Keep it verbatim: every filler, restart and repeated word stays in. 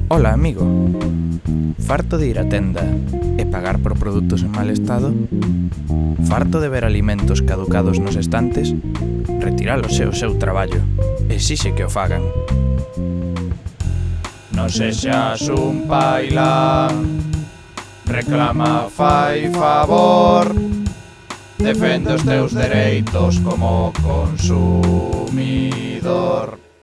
Ola, amigo. Farto de ir á tenda e pagar por produtos en mal estado? Farto de ver alimentos caducados nos estantes? Retiralos é o seu traballo. Exixe que o fagan. Non sexas un pailán, reclama, fai favor, defende os teus dereitos como consumidor.